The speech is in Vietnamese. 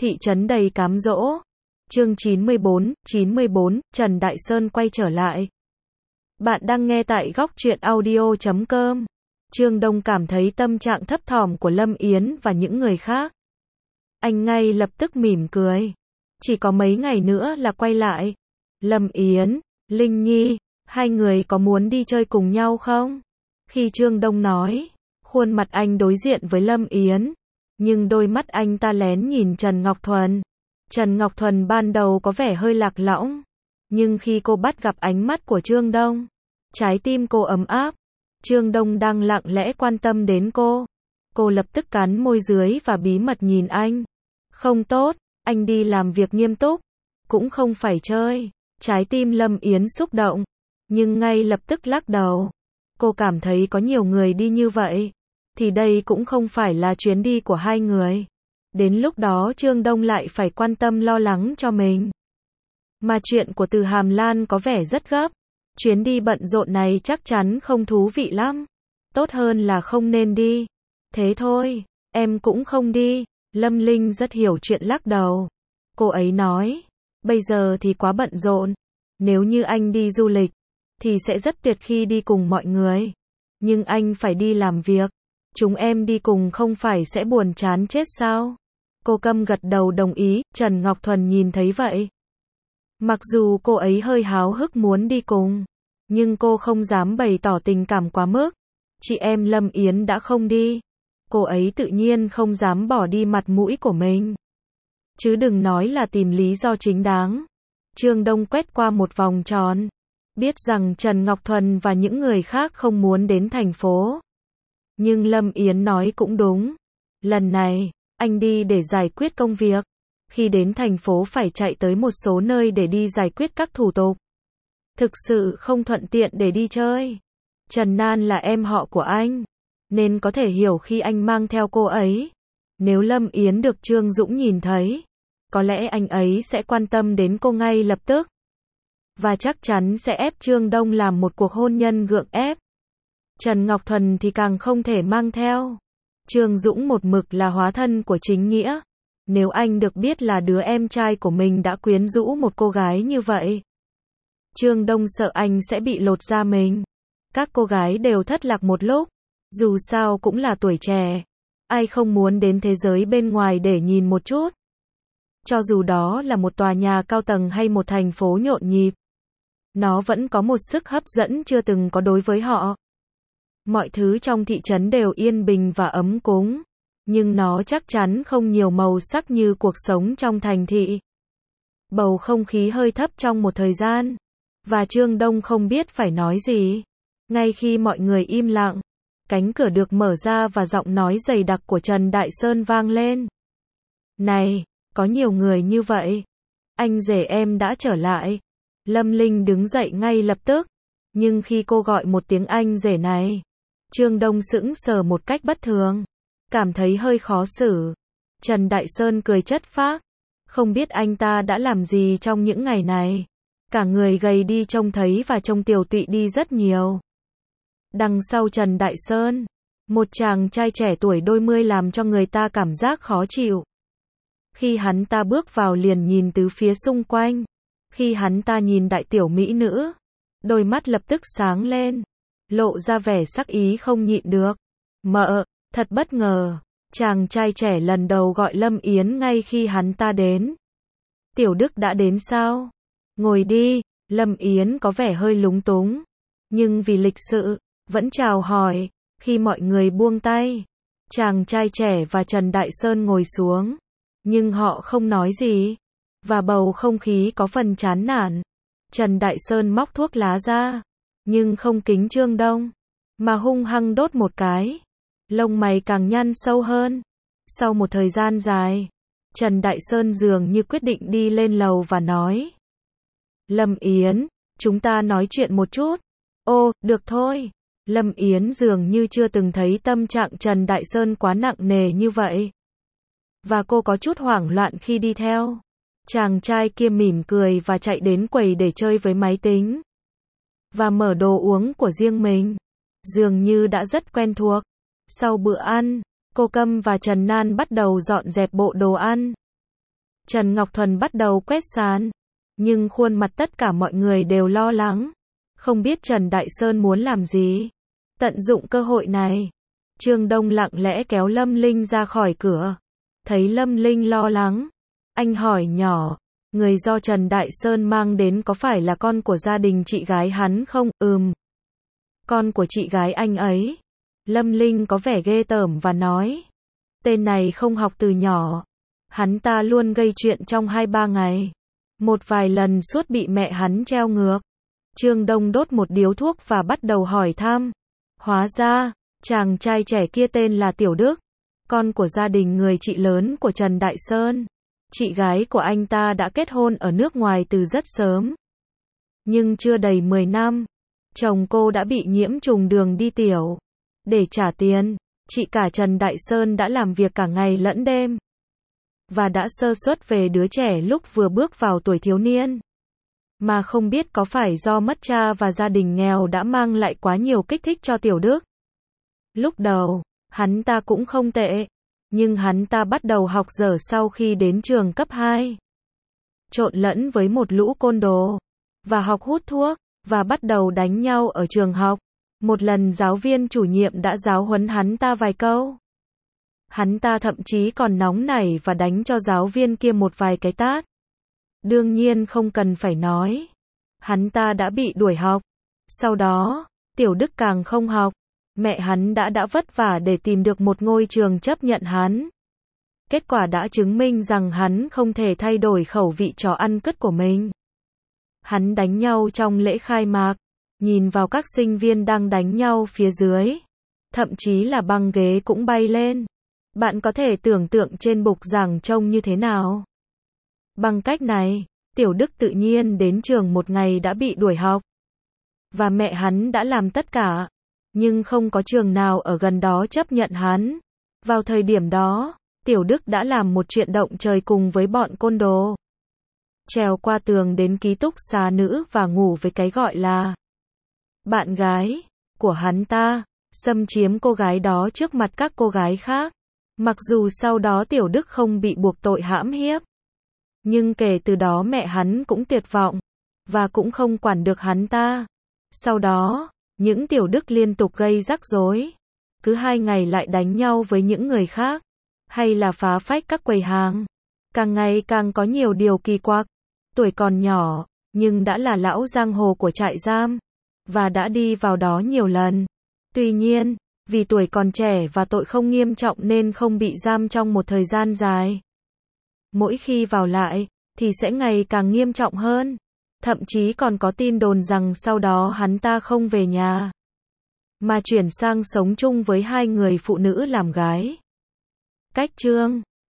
Thị trấn đầy cám dỗ. Chương 94, Trần Đại Sơn quay trở lại. Bạn đang nghe tại góc truyện audio.com. Trương Đông cảm thấy tâm trạng thấp thỏm của Lâm Yến và những người khác. Anh ngay lập tức mỉm cười. Chỉ có mấy ngày nữa là quay lại. Lâm Yến, Linh Nhi, hai người có muốn đi chơi cùng nhau không? Khi Trương Đông nói, khuôn mặt anh đối diện với Lâm Yến. Nhưng đôi mắt anh ta lén nhìn Trần Ngọc Thuần. Trần Ngọc Thuần ban đầu có vẻ hơi lạc lõng. Nhưng khi cô bắt gặp ánh mắt của Trương Đông, trái tim cô ấm áp. Trương Đông đang lặng lẽ quan tâm đến cô. Cô lập tức cắn môi dưới và bí mật nhìn anh. Không tốt, anh đi làm việc nghiêm túc. Cũng không phải chơi. Trái tim Lâm Yến xúc động. Nhưng ngay lập tức lắc đầu. Cô cảm thấy có nhiều người đi như vậy. Thì đây cũng không phải là chuyến đi của hai người. Đến lúc đó Trương Đông lại phải quan tâm lo lắng cho mình. Mà chuyện của Từ Hàm Lan có vẻ rất gấp. Chuyến đi bận rộn này chắc chắn không thú vị lắm. Tốt hơn là không nên đi. Thế thôi, em cũng không đi. Lâm Linh rất hiểu chuyện lắc đầu. Cô ấy nói, bây giờ thì quá bận rộn. Nếu như anh đi du lịch, thì sẽ rất tuyệt khi đi cùng mọi người. Nhưng anh phải đi làm việc. Chúng em đi cùng không phải sẽ buồn chán chết sao? Cô Câm gật đầu đồng ý, Trần Ngọc Thuần nhìn thấy vậy. Mặc dù cô ấy hơi háo hức muốn đi cùng, nhưng cô không dám bày tỏ tình cảm quá mức. Chị em Lâm Yến đã không đi. Cô ấy tự nhiên không dám bỏ đi mặt mũi của mình. Chứ đừng nói là tìm lý do chính đáng. Trương Đông quét qua một vòng tròn. Biết rằng Trần Ngọc Thuần và những người khác không muốn đến thành phố. Nhưng Lâm Yến nói cũng đúng. Lần này, anh đi để giải quyết công việc. Khi đến thành phố phải chạy tới một số nơi để đi giải quyết các thủ tục. Thực sự không thuận tiện để đi chơi. Trần Nan là em họ của anh, nên có thể hiểu khi anh mang theo cô ấy. Nếu Lâm Yến được Trương Dũng nhìn thấy, có lẽ anh ấy sẽ quan tâm đến cô ngay lập tức. Và chắc chắn sẽ ép Trương Đông làm một cuộc hôn nhân gượng ép. Trần Ngọc Thuần thì càng không thể mang theo. Trương Dũng một mực là hóa thân của chính nghĩa. Nếu anh được biết là đứa em trai của mình đã quyến rũ một cô gái như vậy, Trương Đông sợ anh sẽ bị lột da mình. Các cô gái đều thất lạc một lúc. Dù sao cũng là tuổi trẻ. Ai không muốn đến thế giới bên ngoài để nhìn một chút. Cho dù đó là một tòa nhà cao tầng hay một thành phố nhộn nhịp, nó vẫn có một sức hấp dẫn chưa từng có đối với họ. Mọi thứ trong thị trấn đều yên bình và ấm cúng. Nhưng nó chắc chắn không nhiều màu sắc như cuộc sống trong thành thị. Bầu không khí hơi thấp trong một thời gian. Và Trương Đông không biết phải nói gì. Ngay khi mọi người im lặng, cánh cửa được mở ra và giọng nói dày đặc của Trần Đại Sơn vang lên. Này, có nhiều người như vậy. Anh rể em đã trở lại. Lâm Linh đứng dậy ngay lập tức. Nhưng khi cô gọi một tiếng anh rể này, Trương Đông sững sờ một cách bất thường. Cảm thấy hơi khó xử. Trần Đại Sơn cười chất phác. Không biết anh ta đã làm gì trong những ngày này. Cả người gầy đi trông thấy và trông tiều tụy đi rất nhiều. Đằng sau Trần Đại Sơn, một chàng trai trẻ tuổi đôi mươi làm cho người ta cảm giác khó chịu. Khi hắn ta bước vào liền nhìn tứ phía xung quanh. Khi hắn ta nhìn đại tiểu mỹ nữ, đôi mắt lập tức sáng lên, lộ ra vẻ sắc ý không nhịn được. Mợ, thật bất ngờ. Chàng trai trẻ lần đầu gọi Lâm Yến ngay khi hắn ta đến. Tiểu Đức đã đến sao? Ngồi đi. Lâm Yến có vẻ hơi lúng túng. Nhưng vì lịch sự, vẫn chào hỏi. Khi mọi người buông tay, chàng trai trẻ và Trần Đại Sơn ngồi xuống. Nhưng họ không nói gì. Và bầu không khí có phần chán nản. Trần Đại Sơn móc thuốc lá ra. Nhưng không kính Trương Đông, mà hung hăng đốt một cái. Lông mày càng nhăn sâu hơn. Sau một thời gian dài, Trần Đại Sơn dường như quyết định đi lên lầu và nói. Lâm Yến, chúng ta nói chuyện một chút. Ô, được thôi. Lâm Yến dường như chưa từng thấy tâm trạng Trần Đại Sơn quá nặng nề như vậy. Và cô có chút hoảng loạn khi đi theo. Chàng trai kia mỉm cười và chạy đến quầy để chơi với máy tính. Và mở đồ uống của riêng mình. Dường như đã rất quen thuộc. Sau bữa ăn, cô Câm và Trần Nan bắt đầu dọn dẹp bộ đồ ăn. Trần Ngọc Thuần bắt đầu quét sàn. Nhưng khuôn mặt tất cả mọi người đều lo lắng. Không biết Trần Đại Sơn muốn làm gì. Tận dụng cơ hội này, Trương Đông lặng lẽ kéo Lâm Linh ra khỏi cửa. Thấy Lâm Linh lo lắng, anh hỏi nhỏ, người do Trần Đại Sơn mang đến có phải là con của gia đình chị gái hắn không? Con của chị gái anh ấy. Lâm Linh có vẻ ghê tởm và nói, tên này không học từ nhỏ. Hắn ta luôn gây chuyện trong 2-3 ngày. Một vài lần suốt bị mẹ hắn treo ngược. Trương Đông đốt một điếu thuốc và bắt đầu hỏi thăm. Hóa ra, chàng trai trẻ kia tên là Tiểu Đức, con của gia đình người chị lớn của Trần Đại Sơn. Chị gái của anh ta đã kết hôn ở nước ngoài từ rất sớm. Nhưng chưa đầy 10 năm, chồng cô đã bị nhiễm trùng đường đi tiểu. Để trả tiền, chị cả Trần Đại Sơn đã làm việc cả ngày lẫn đêm. Và đã sơ suất về đứa trẻ lúc vừa bước vào tuổi thiếu niên. Mà không biết có phải do mất cha và gia đình nghèo đã mang lại quá nhiều kích thích cho Tiểu Đức. Lúc đầu, hắn ta cũng không tệ. Nhưng hắn ta bắt đầu học dở sau khi đến trường cấp 2. Trộn lẫn với một lũ côn đồ. Và học hút thuốc. Và bắt đầu đánh nhau ở trường học. Một lần giáo viên chủ nhiệm đã giáo huấn hắn ta vài câu. Hắn ta thậm chí còn nóng nảy và đánh cho giáo viên kia một vài cái tát. Đương nhiên không cần phải nói. Hắn ta đã bị đuổi học. Sau đó, Tiểu Đức càng không học. Mẹ hắn đã vất vả để tìm được một ngôi trường chấp nhận hắn. Kết quả đã chứng minh rằng hắn không thể thay đổi khẩu vị chó ăn cứt của mình. Hắn đánh nhau trong lễ khai mạc. Nhìn vào các sinh viên đang đánh nhau phía dưới. Thậm chí là băng ghế cũng bay lên. Bạn có thể tưởng tượng trên bục giảng trông như thế nào. Bằng cách này, Tiểu Đức tự nhiên đến trường một ngày đã bị đuổi học. Và mẹ hắn đã làm tất cả. Nhưng không có trường nào ở gần đó chấp nhận hắn. Vào thời điểm đó, Tiểu Đức đã làm một chuyện động trời cùng với bọn côn đồ. Trèo qua tường đến ký túc xá nữ và ngủ với cái gọi là bạn gái của hắn ta, xâm chiếm cô gái đó trước mặt các cô gái khác. Mặc dù sau đó Tiểu Đức không bị buộc tội hãm hiếp. Nhưng kể từ đó mẹ hắn cũng tuyệt vọng. Và cũng không quản được hắn ta. Sau đó, những Tiểu Đức liên tục gây rắc rối. Cứ 2 ngày lại đánh nhau với những người khác. Hay là phá phách các quầy hàng. Càng ngày càng có nhiều điều kỳ quặc. Tuổi còn nhỏ, nhưng đã là lão giang hồ của trại giam. Và đã đi vào đó nhiều lần. Tuy nhiên, vì tuổi còn trẻ và tội không nghiêm trọng nên không bị giam trong một thời gian dài. Mỗi khi vào lại, thì sẽ ngày càng nghiêm trọng hơn. Thậm chí còn có tin đồn rằng sau đó hắn ta không về nhà. Mà chuyển sang sống chung với 2 người phụ nữ làm gái. Cách chương